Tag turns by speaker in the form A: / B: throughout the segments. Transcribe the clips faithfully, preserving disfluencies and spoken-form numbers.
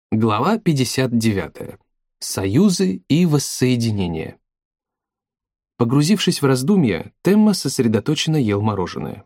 A: Глава пятьдесят девятая. Союзы и воссоединение. Погрузившись в раздумья, Темма сосредоточенно ел мороженое.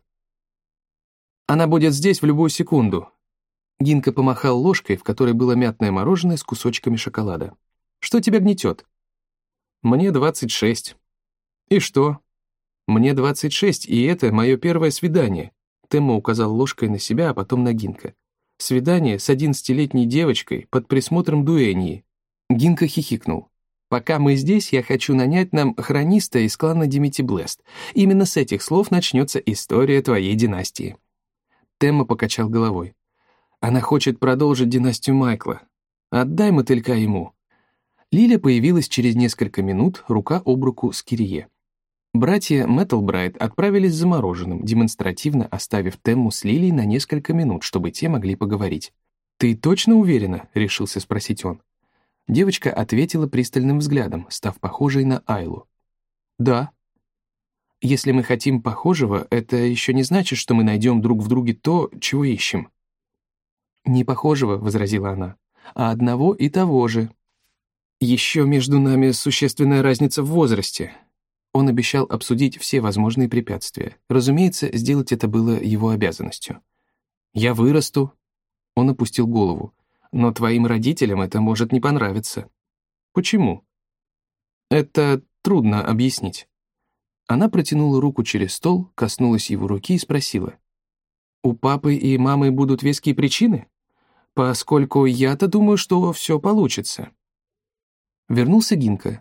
A: «Она будет здесь в любую секунду». Гинка помахал ложкой, в которой было мятное мороженое с кусочками шоколада. «Что тебя гнетет?» «Мне двадцать шесть». «И что?» «Мне двадцать шесть, и это мое первое свидание». Темма указал ложкой на себя, а потом на Гинка. Свидание с одиннадцатилетней девочкой под присмотром дуэньи. Гинка хихикнул. «Пока мы здесь, я хочу нанять нам хрониста из клана Димити Блест. Именно с этих слов начнется история твоей династии». Темма покачал головой. «Она хочет продолжить династию Майкла. Отдай мотылька ему». Лиля появилась через несколько минут, рука об руку с Кирие. Братья Мэттлбрайт отправились за мороженым, демонстративно оставив Темму с Лилией на несколько минут, чтобы те могли поговорить. «Ты точно уверена?» — решился спросить он. Девочка ответила пристальным взглядом, став похожей на Айлу. «Да». «Если мы хотим похожего, это еще не значит, что мы найдем друг в друге то, чего ищем». «Не похожего», — возразила она, — «а одного и того же». «Еще между нами существенная разница в возрасте». Он обещал обсудить все возможные препятствия. Разумеется, сделать это было его обязанностью. «Я вырасту». Он опустил голову. «Но твоим родителям это может не понравиться». «Почему?» «Это трудно объяснить». Она протянула руку через стол, коснулась его руки и спросила. «У папы и мамы будут веские причины? Поскольку я-то думаю, что все получится». Вернулся Гинка,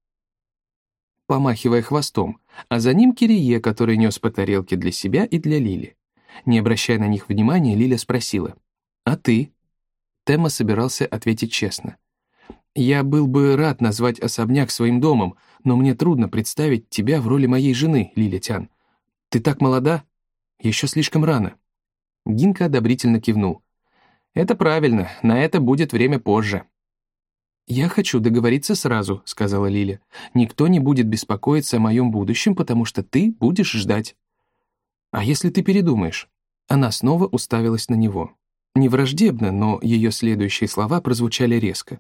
A: помахивая хвостом, а за ним Кирие, который нес по тарелке для себя и для Лили. Не обращая на них внимания, Лиля спросила: «А ты?» Темма собирался ответить честно. «Я был бы рад назвать особняк своим домом, но мне трудно представить тебя в роли моей жены, Лиля Тян. Ты так молода? Еще слишком рано». Гинка одобрительно кивнул. «Это правильно, на это будет время позже». «Я хочу договориться сразу», — сказала Лиля. «Никто не будет беспокоиться о моем будущем, потому что ты будешь ждать». «А если ты передумаешь?» Она снова уставилась на него. Не враждебно, но ее следующие слова прозвучали резко.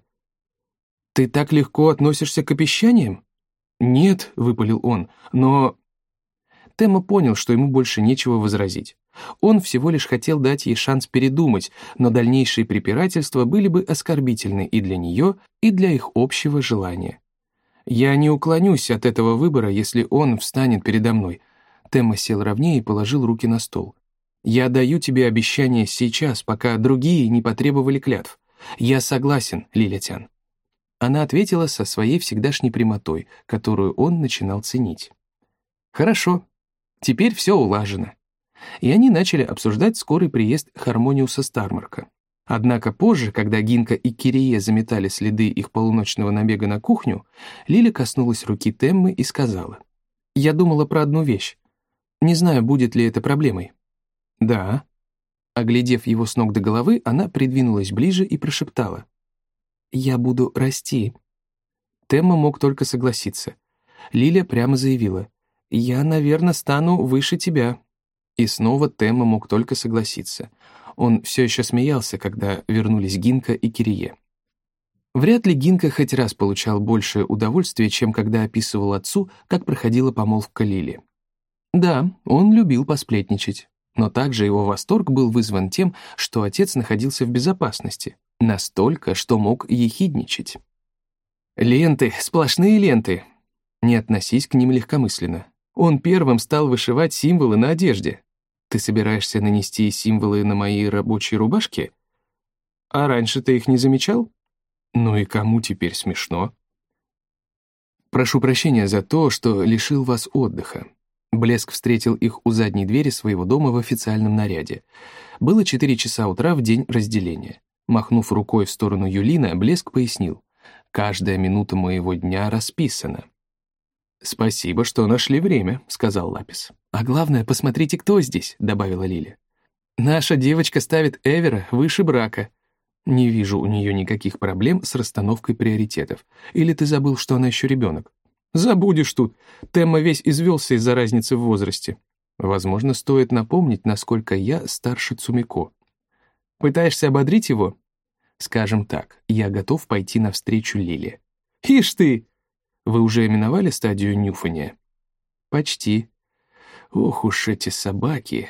A: «Ты так легко относишься к обещаниям?» «Нет», — выпалил он, — «но...» Темма понял, что ему больше нечего возразить. Он всего лишь хотел дать ей шанс передумать, но дальнейшие препирательства были бы оскорбительны и для нее, и для их общего желания. «Я не уклонюсь от этого выбора, если он встанет передо мной». Темма сел ровнее и положил руки на стол. «Я даю тебе обещание сейчас, пока другие не потребовали клятв. Я согласен, Лиля Тян». Она ответила со своей всегдашней прямотой, которую он начинал ценить. «Хорошо, теперь все улажено». И они начали обсуждать скорый приезд Хармониуса Стармарка. Однако позже, когда Гинка и Кирие заметали следы их полуночного набега на кухню, Лиля коснулась руки Теммы и сказала: «Я думала про одну вещь. Не знаю, будет ли это проблемой». «Да». Оглядев его с ног до головы, она придвинулась ближе и прошептала: «Я буду расти». Темма мог только согласиться. Лиля прямо заявила: «Я, наверное, стану выше тебя». И снова Темма мог только согласиться. Он все еще смеялся, когда вернулись Гинка и Кирие. Вряд ли Гинка хоть раз получал большее удовольствие, чем когда описывал отцу, как проходила помолвка Лили. Да, он любил посплетничать, но также его восторг был вызван тем, что отец находился в безопасности, настолько, что мог ехидничать. «Ленты, сплошные ленты!» Не относись к ним легкомысленно. Он первым стал вышивать символы на одежде. Ты собираешься нанести символы на мои рабочие рубашки? А раньше ты их не замечал? Ну и кому теперь смешно? Прошу прощения за то, что лишил вас отдыха. Блеск встретил их у задней двери своего дома в официальном наряде. Было четыре часа утра в день разделения. Махнув рукой в сторону Юлина, Блеск пояснил: «Каждая минута моего дня расписана». «Спасибо, что нашли время», — сказал Лапис. «А главное, посмотрите, кто здесь», — добавила Лиля. «Наша девочка ставит Эвера выше брака». Не вижу у нее никаких проблем с расстановкой приоритетов. Или ты забыл, что она еще ребенок? Забудешь тут. Темма весь извелся из-за разницы в возрасте. Возможно, стоит напомнить, насколько я старше Цумико. Пытаешься ободрить его? Скажем так, я готов пойти навстречу Лиле. Ишь ты! Вы уже миновали стадию нюфания? Почти. Ох уж эти собаки.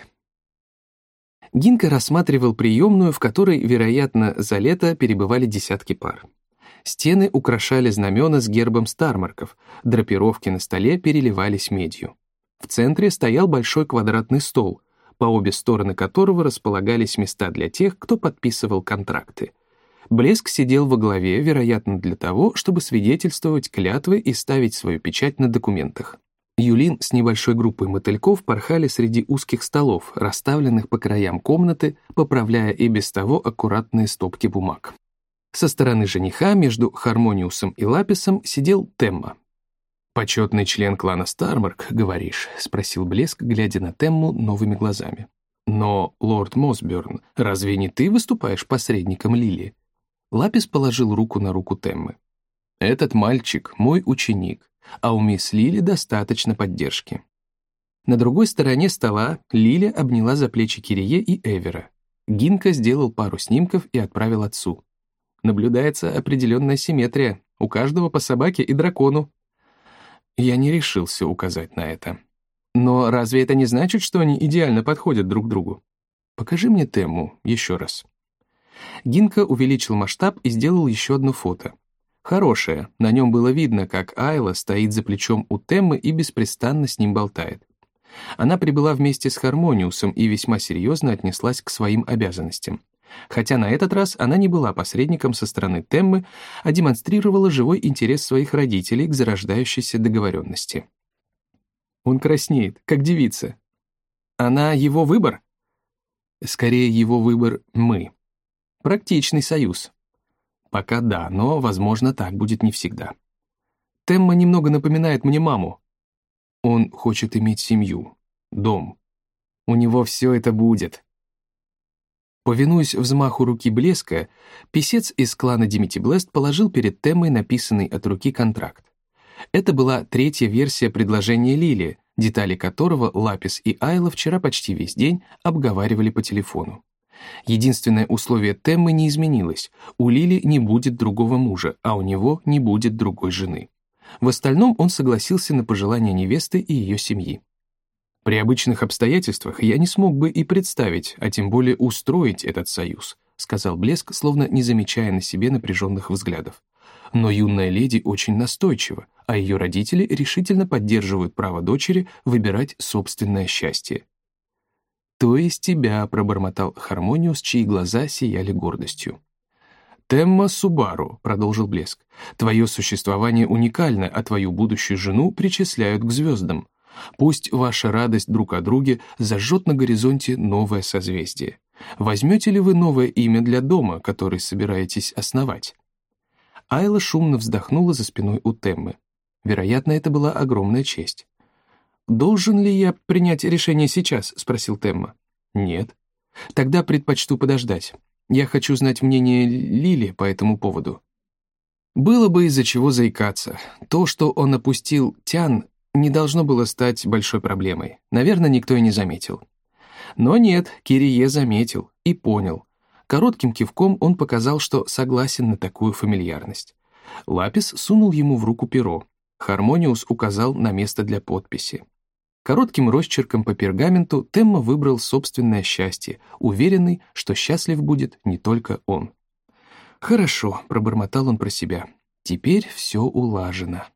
A: Гинка рассматривал приемную, в которой, вероятно, за лето перебывали десятки пар. Стены украшали знамена с гербом Стармарков, драпировки на столе переливались медью. В центре стоял большой квадратный стол, по обе стороны которого располагались места для тех, кто подписывал контракты. Блеск сидел во главе, вероятно, для того, чтобы свидетельствовать клятвы и ставить свою печать на документах. Юлин с небольшой группой мотыльков порхали среди узких столов, расставленных по краям комнаты, поправляя и без того аккуратные стопки бумаг. Со стороны жениха между Хармониусом и Лаписом сидел Темма. «Почетный член клана Стармарк, говоришь?» — спросил Блеск, глядя на Темму новыми глазами. «Но, лорд Мосберн, разве не ты выступаешь посредником Лили?» Лапис положил руку на руку Теммы. «Этот мальчик — мой ученик, а у мисс Лили достаточно поддержки». На другой стороне стола Лиля обняла за плечи Кирие и Эвера. Гинка сделал пару снимков и отправил отцу. Наблюдается определенная симметрия, у каждого по собаке и дракону. Я не решился указать на это. Но разве это не значит, что они идеально подходят друг другу? Покажи мне Темму еще раз. Гинка увеличил масштаб и сделал еще одно фото. Хорошее, на нем было видно, как Айла стоит за плечом у Теммы и беспрестанно с ним болтает. Она прибыла вместе с Хармониусом и весьма серьезно отнеслась к своим обязанностям. Хотя на этот раз она не была посредником со стороны Теммы, а демонстрировала живой интерес своих родителей к зарождающейся договоренности. Он краснеет, как девица. Она его выбор? Скорее, его выбор мы. Практичный союз. Пока да, но, возможно, так будет не всегда. Темма немного напоминает мне маму. Он хочет иметь семью, дом. У него все это будет. Повинуясь взмаху руки Блеска, писец из клана Димити-Блест положил перед Теммой написанный от руки контракт. Это была третья версия предложения Лили, детали которого Лапис и Айла вчера почти весь день обговаривали по телефону. Единственное условие Теммы не изменилось. У Лили не будет другого мужа, а у него не будет другой жены. В остальном он согласился на пожелания невесты и ее семьи. При обычных обстоятельствах я не смог бы и представить, а тем более устроить этот союз, сказал Блеск, словно не замечая на себе напряженных взглядов. Но юная леди очень настойчива, а ее родители решительно поддерживают право дочери выбирать собственное счастье. «То есть тебя», — пробормотал Хармониус, чьи глаза сияли гордостью. «Темма Субару», — продолжил Блеск, — «твое существование уникально, а твою будущую жену причисляют к звездам. Пусть ваша радость друг о друге зажжет на горизонте новое созвездие. Возьмете ли вы новое имя для дома, который собираетесь основать?» Айла шумно вздохнула за спиной у Теммы. Вероятно, это была огромная честь. «Должен ли я принять решение сейчас?» — спросил Темма. «Нет». «Тогда предпочту подождать. Я хочу знать мнение Лили по этому поводу». Было бы из-за чего заикаться. То, что он опустил Тян, не должно было стать большой проблемой. Наверное, никто и не заметил. Но нет, Кирие заметил и понял. Коротким кивком он показал, что согласен на такую фамильярность. Лапис сунул ему в руку перо. Хармониус указал на место для подписи. Коротким росчерком по пергаменту Темма выбрал собственное счастье, уверенный, что счастлив будет не только он. «Хорошо», — пробормотал он про себя, — «теперь все улажено».